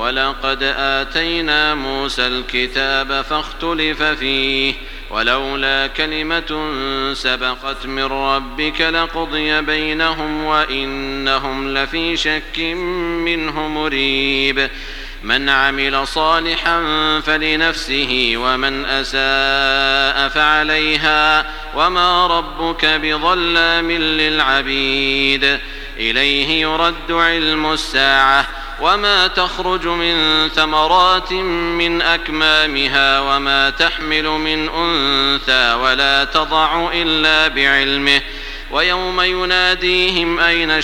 ولقد آتينا موسى الكتاب فاختلف فيه ولولا كلمة سبقت من ربك لقضي بينهم وإنهم لفي شك منه مريب من عمل صالحا فلنفسه ومن أساء فعليها وما ربك بظلام للعبيد إليه يرد علم الساعة وما تخرج من ثمرات من أكمامها وما تحمل من أنثى ولا تضع إلا بعلمه ويوم يناديهم أين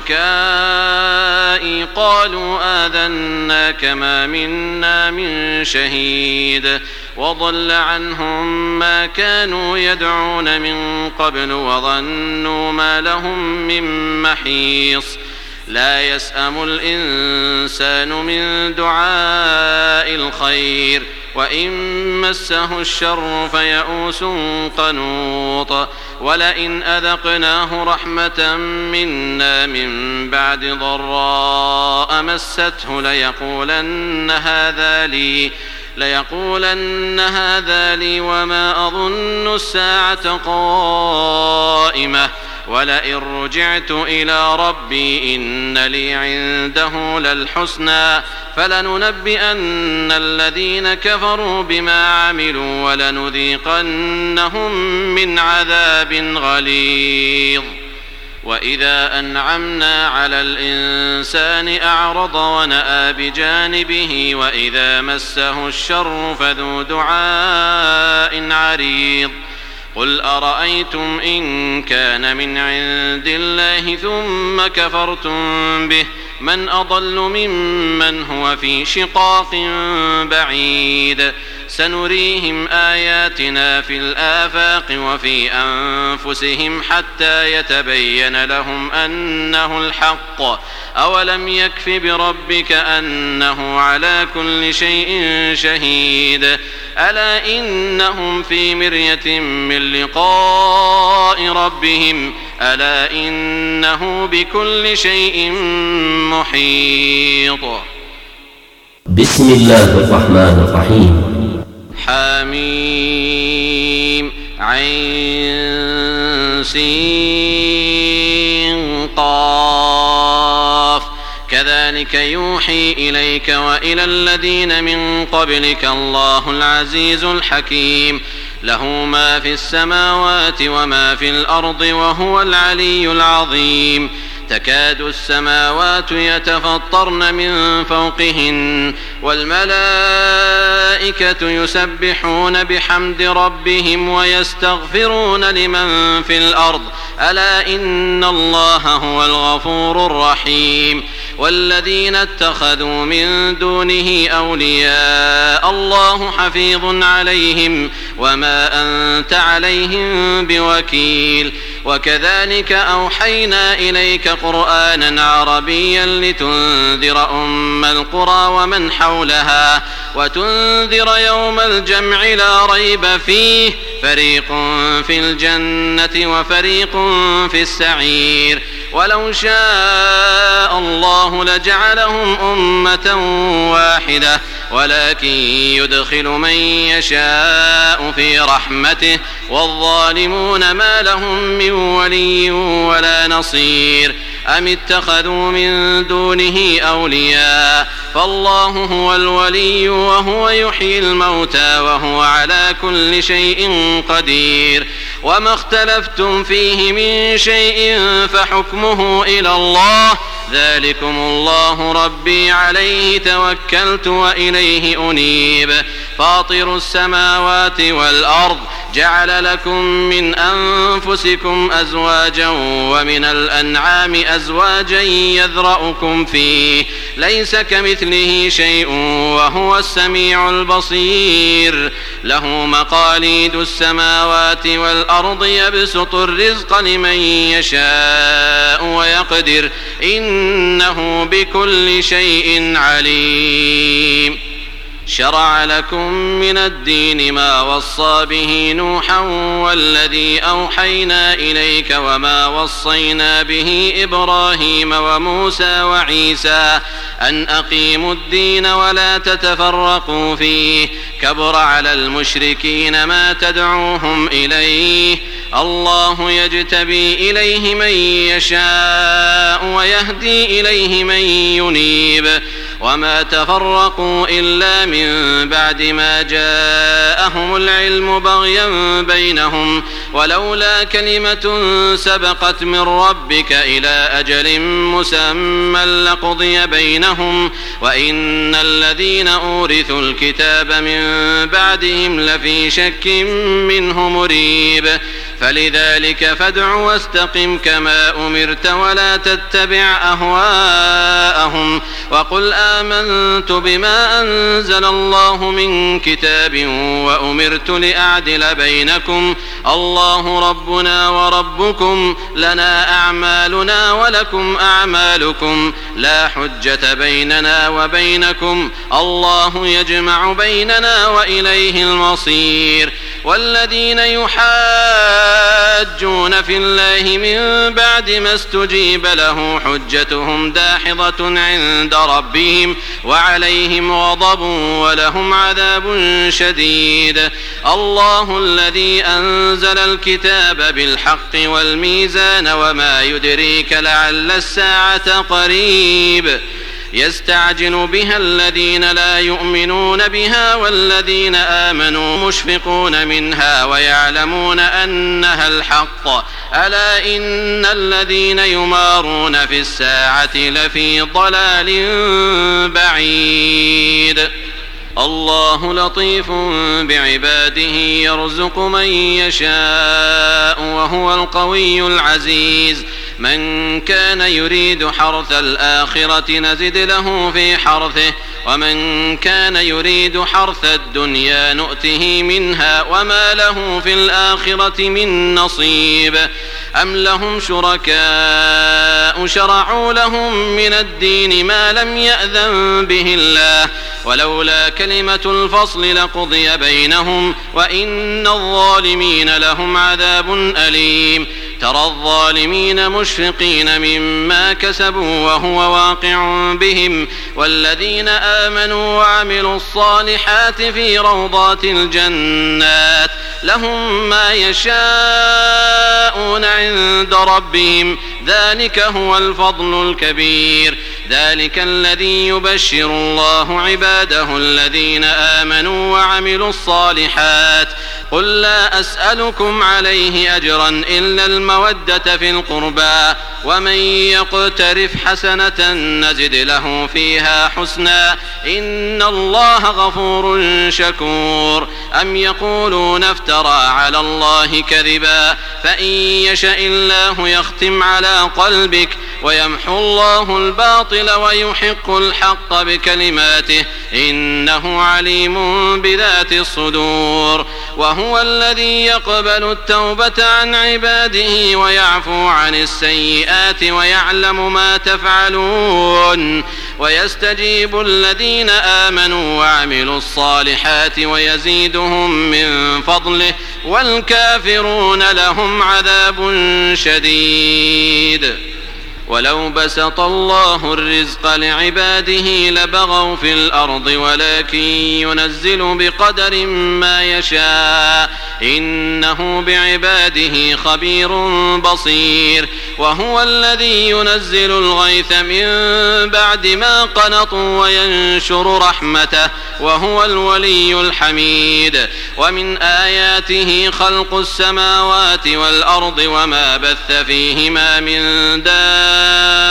شركائي قالوا آذناك ما منا من شهيد وضل عنهم ما كانوا يدعون من قبل وظنوا ما لهم من محيص لا يسأم الإنسان من دعاء الخير وإن مسه الشر فيئوس قنوط ولئن أذقناه رحمة منا من بعد ضراء مسته ليقولن هذا لي وما أظن الساعة قائمة ولئن رجعت إلى ربي إن لي عنده للحسنى فلننبئن الذين كفروا بما عملوا ولنذيقنهم من عذاب غليظ وإذا أنعمنا على الإنسان أعرض ونأى بجانبه وإذا مسه الشر فذو دعاء عريض قل أرأيتم إن كان من عند الله ثم كفرتم به من أضل ممن هو في شقاق بعيد سنريهم آياتنا في الآفاق وفي أنفسهم حتى يتبين لهم أنه الحق أولم يكف بربك أنه على كل شيء شهيد ألا إنهم في مرية من لقاء ربهم ألا إنه بكل شيء محيط. بسم الله الرحمن الرحيم. حميم عين سين قاف كذلك يوحي إليك وإلى الذين من قبلك الله العزيز الحكيم له ما في السماوات وما في الأرض وهو العلي العظيم تكاد السماوات يتفطرن من فوقهن والملائكة يسبحون بحمد ربهم ويستغفرون لمن في الأرض ألا إن الله هو الغفور الرحيم والذين اتخذوا من دونه أولياء الله حفيظ عليهم وما أنت عليهم بوكيل وكذلك أوحينا إليك قرآنا عربيا لتنذر أم القرى ومن حولها وتنذر يوم الجمع لا ريب فيه فريق في الجنة وفريق في السعير ولو شاء الله لجعلهم أمة واحدة ولكن يدخل من يشاء في رحمته والظالمون ما لهم من ولي ولا نصير أم اتخذوا من دونه أولياء فالله هو الولي وهو يحيي الموتى وهو على كل شيء قدير وما اختلفتم فيه من شيء فحكمه إلى الله ذلكم الله ربي عليه توكلت وإليه أنيب فاطر السماوات والأرض جعل لكم من أنفسكم أزواجا ومن الأنعام أزواجا يذرأكم فيه ليس كمثله شيء وهو السميع البصير له مقاليد السماوات والأرض يبسط الرزق لمن يشاء ويقدر إنه بكل شيء عليم شرع لكم من الدين ما وصى به نوحا والذي أوحينا إليك وما وصينا به إبراهيم وموسى وعيسى أن أقيموا الدين ولا تتفرقوا فيه كبر على المشركين ما تدعوهم إليه الله يجتبي إليه من يشاء ويهدي إليه من ينيب وما تفرقوا إلا من بعد ما جاءهم العلم بغيا بينهم ولولا كلمة سبقت من ربك إلى أجل مسمى لقضي بينهم وإن الذين أورثوا الكتاب من بعدهم لفي شك منه مريب فلذلك فادع واستقم كما أمرت ولا تتبع أهواءهم وقل آمنت بما أنزل الله من كتاب وأمرت لأعدل بينكم الله ربنا وربكم لنا أعمالنا ولكم أعمالكم لا حجة بيننا وبينكم الله يجمع بيننا وإليه المصير والذين يحاجون في الله من بعد ما استجيب له حجتهم داحضة عند ربهم وعليهم غضب ولهم عذاب شديد الله الذي أنزل الكتاب بالحق والميزان وما يدريك لعل الساعة قريب يستعجل بها الذين لا يؤمنون بها والذين آمنوا مشفقون منها ويعلمون أنها الحق ألا إن الذين يمارون في الساعة لفي ضلال بعيد الله لطيف بعباده يرزق من يشاء وهو القوي العزيز من كان يريد حرث الآخرة نزد له في حرثه ومن كان يريد حرث الدنيا نؤته منها وما له في الآخرة من نصيب أم لهم شركاء شرعوا لهم من الدين ما لم يأذن به الله ولولا كلمة الفصل لقضي بينهم وإن الظالمين لهم عذاب أليم ترى الظالمين مشفقين مما كسبوا وهو واقع بهم والذين آمنوا وعملوا الصالحات في روضات الجنات لهم ما يشاءون عند ربهم ذلك هو الفضل الكبير ذلك الذي يبشر الله عباده الذين آمنوا وعملوا الصالحات قل لا أسألكم عليه أجرا إلا المودة في القربى ومن يقترف حسنة نزد له فيها حسنا إن الله غفور شكور أم يقولون افترى على الله كذبا فإن يشأ الله يختم على قلبك ويمحو الله الباطل ويحق الحق بكلماته إنه عليم بذات الصدور وهو الذي يقبل التوبة عن عباده ويعفو عن السيئات ويعلم ما تفعلون ويستجيب الذين آمنوا وعملوا الصالحات ويزيدهم من فضله والكافرون لهم عذاب شديد ولو بسط الله الرزق لعباده لبغوا في الأرض ولكن ينزل بقدر ما يشاء إنه بعباده خبير بصير وهو الذي ينزل الغيث من بعد ما قنطوا وينشر رحمته وهو الولي الحميد ومن آياته خلق السماوات والأرض وما بث فيهما من دابة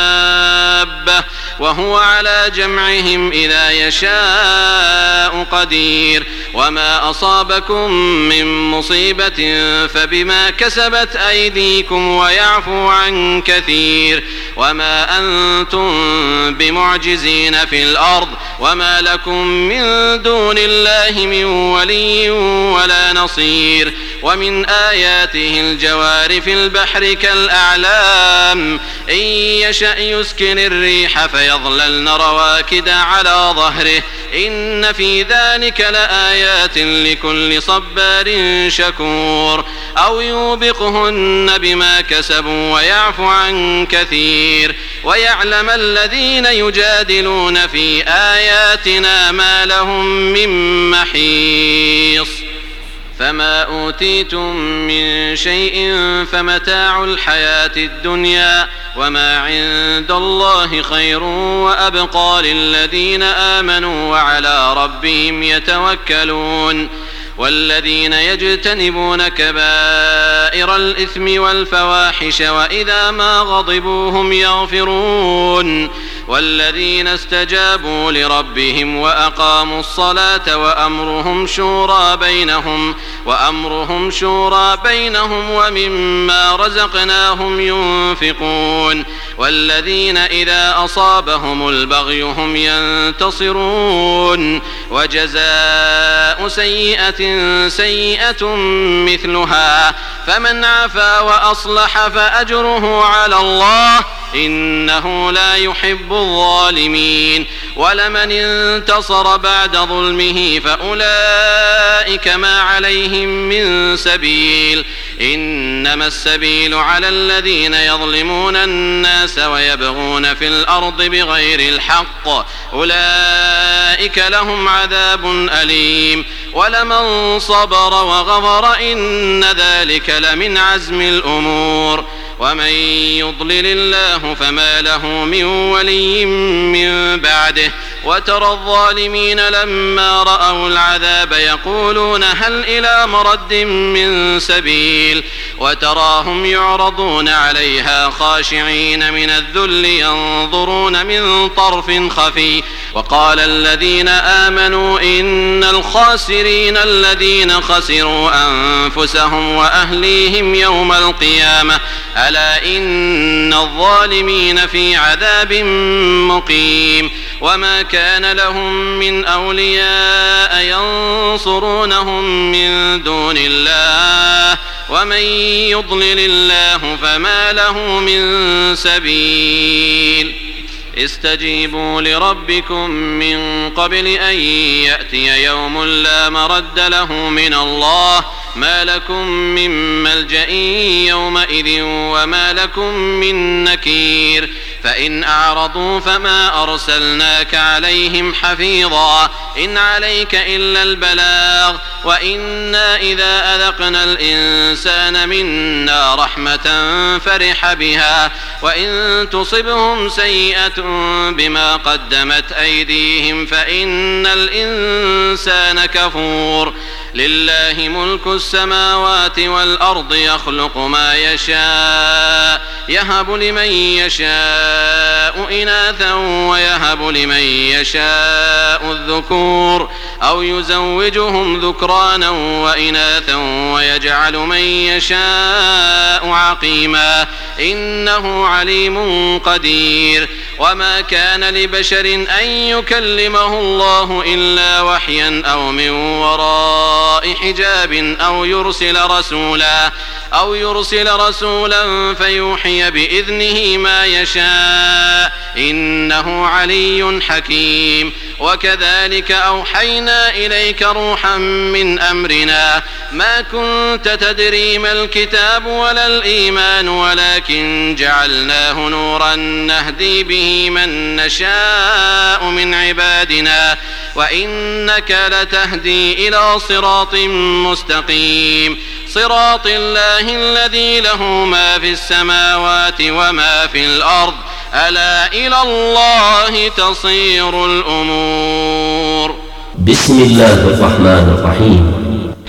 وهو على جمعهم إذا يشاء قدير وما أصابكم من مصيبة فبما كسبت أيديكم ويعفو عن كثير وما أنتم بمعجزين في الأرض وما لكم من دون الله من ولي ولا نصير ومن آياته الجوار في البحر كالأعلام إن يشأ يسكن الريح فيظللن رواكد على ظهره إن في ذلك لآيات لكل صبار شكور أو يوبقهن بما كسبوا ويعفو عن كثير ويعلم الذين يجادلون في آياتنا ما لهم من محيص فما أوتيتم من شيء فمتاع الحياة الدنيا وما عند الله خير وأبقى للذين آمنوا وعلى ربهم يتوكلون والذين يجتنبون كبائر الإثم والفواحش وإذا ما غضبوا هم يغفرون والذين استجابوا لربهم وأقاموا الصلاة وأمرهم شورى بينهم ومما رزقناهم ينفقون والذين إذا أصابهم البغي هم ينتصرون وجزاء سيئة مثلها فمن عفا وأصلح فأجره على الله إنه لا يحب الظالمين ولمن انتصر بعد ظلمه فأولئك ما عليهم من سبيل إنما السبيل على الذين يظلمون الناس ويبغون في الأرض بغير الحق أولئك لهم عذاب أليم ولمن صبر وغفر إن ذلك لمن عزم الأمور ومن يضلل الله فما له من ولي من بعده وترى الظالمين لما رأوا العذاب يقولون هل إلى مرد من سبيل وتراهم يعرضون عليها خاشعين من الذل ينظرون من طرف خفي وقال الذين آمنوا إن الخاسرين الذين خسروا أنفسهم وأهليهم يوم القيامة ألا إن الظالمين في عذاب مقيم وما كان لهم من أولياء ينصرونهم من دون الله ومن يضلل الله فما له من سبيل استجيبوا لربكم من قبل أن يأتي يوم لا مرد له من الله ما لكم من ملجأ يومئذ وما لكم من نكير فإن أعرضوا فما أرسلناك عليهم حفيظا إن عليك إلا البلاغ وإنا إذا أذقنا الإنسان منا رحمة فرح بها وإن تصبهم سيئة بما قدمت أيديهم فإن الإنسان كفور لله ملك السماوات والأرض يخلق ما يشاء يهب لمن يشاء إناثا ويهب لمن يشاء الذكور أو يزوجهم ذكرانا وإناثا ويجعل من يشاء عقيما إنه عليم قدير وما كان لبشر أن يكلمه الله إلا وحيا أو من وراء حجاب أو يرسل رسولا فيوحي بإذنه ما يشاء إنه علي حكيم وكذلك أوحينا إليك روحا من أمرنا ما كنت تدري ما الكتاب ولا الإيمان ولكن جعلناه نورا نهدي به من نشاء من عبادنا وإنك لتهدي إلى صراط مستقيم صراط الله الذي له ما في السماوات وما في الأرض ألا إلى الله تصير الأمور بسم الله الرحمن الرحيم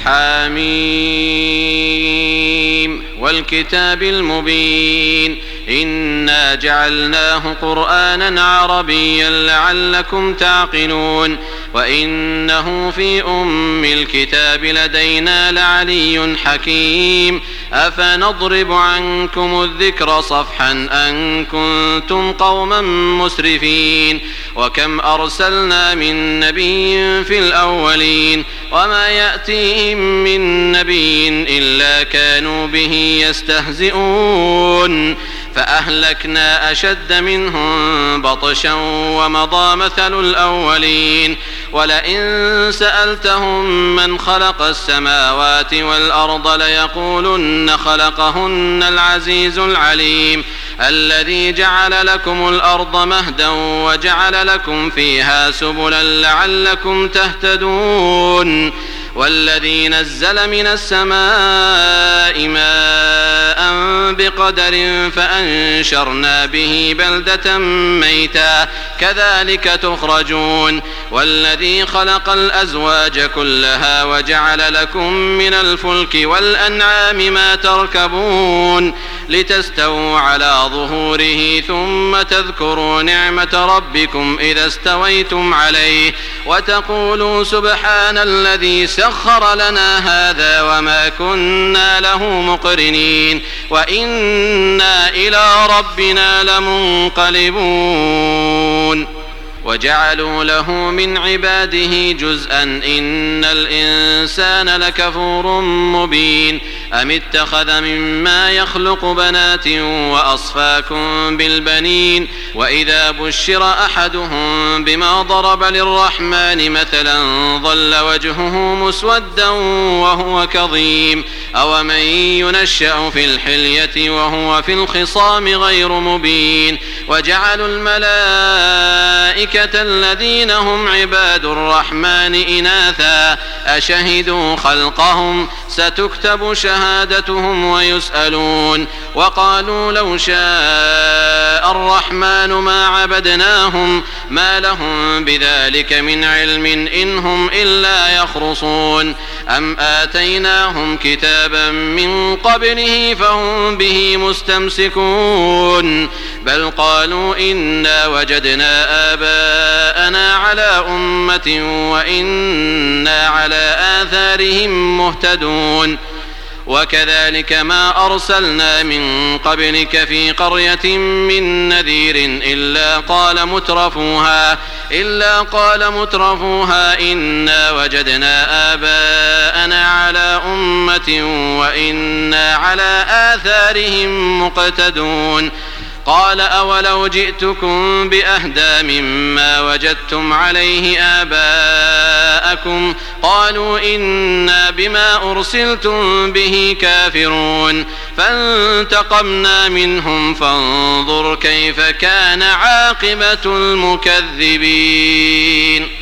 حميم والكتاب المبين إنا جعلناه قرآنا عربيا لعلكم تعقلون وإنه في أم الكتاب لدينا لعلي حكيم أفنضرب عنكم الذكر صفحا أن كنتم قوما مسرفين وكم أرسلنا من نبي في الأولين وما يأتيهم من نبي إلا كانوا به يستهزئون فأهلكنا أشد منهم بطشا ومضى مثل الأولين ولئن سألتهم من خلق السماوات والأرض ليقولن خلقهن العزيز العليم الذي جعل لكم الأرض مهدا وجعل لكم فيها سبلا لعلكم تهتدون والذي نزل من السماء ماء بقدر فأنشرنا به بلدة ميتا كذلك تخرجون والذي خلق الأزواج كلها وجعل لكم من الفلك والأنعام ما تركبون لتستووا على ظهوره ثم تذكروا نعمة ربكم إذا استويتم عليه وتقولوا سبحان الذي سخر لنا هذا وما كنا له مقرنين وإنا إلى ربنا لمنقلبون وجعلوا له من عباده جزءا إن الإنسان لكفور مبين أم اتخذ مما يخلق بنات وأصفاكم بالبنين وإذا بشر أحدهم بما ضرب للرحمن مثلا ظل وجهه مسودا وهو كظيم أومن ينشأ في الحلية وهو في الخصام غير مبين وجعلوا الملائكة الذين هم عباد الرحمن إناثا أشهدوا خلقهم ستكتب شهادتهم ويسألون وقالوا لو شاء الرحمن ما عبدناهم ما لهم بذلك من علم إن هم إلا يخرصون أم آتيناهم كتابا من قبله فهم به مستمسكون بل قالوا إنا وجدنا آباءنا على أمة وإنا على آثارهم مهتدون وكذلك ما أرسلنا من قبلك في قرية من نذير إلا قال مترفوها إنا وجدنا آباءنا على أمة وإنا على آثارهم مقتدون قال أولو جئتكم بأهدى مما وجدتم عليه آباءكم قالوا إنا بما أرسلتم به كافرون فانتقمنا منهم فانظر كيف كان عاقبة المكذبين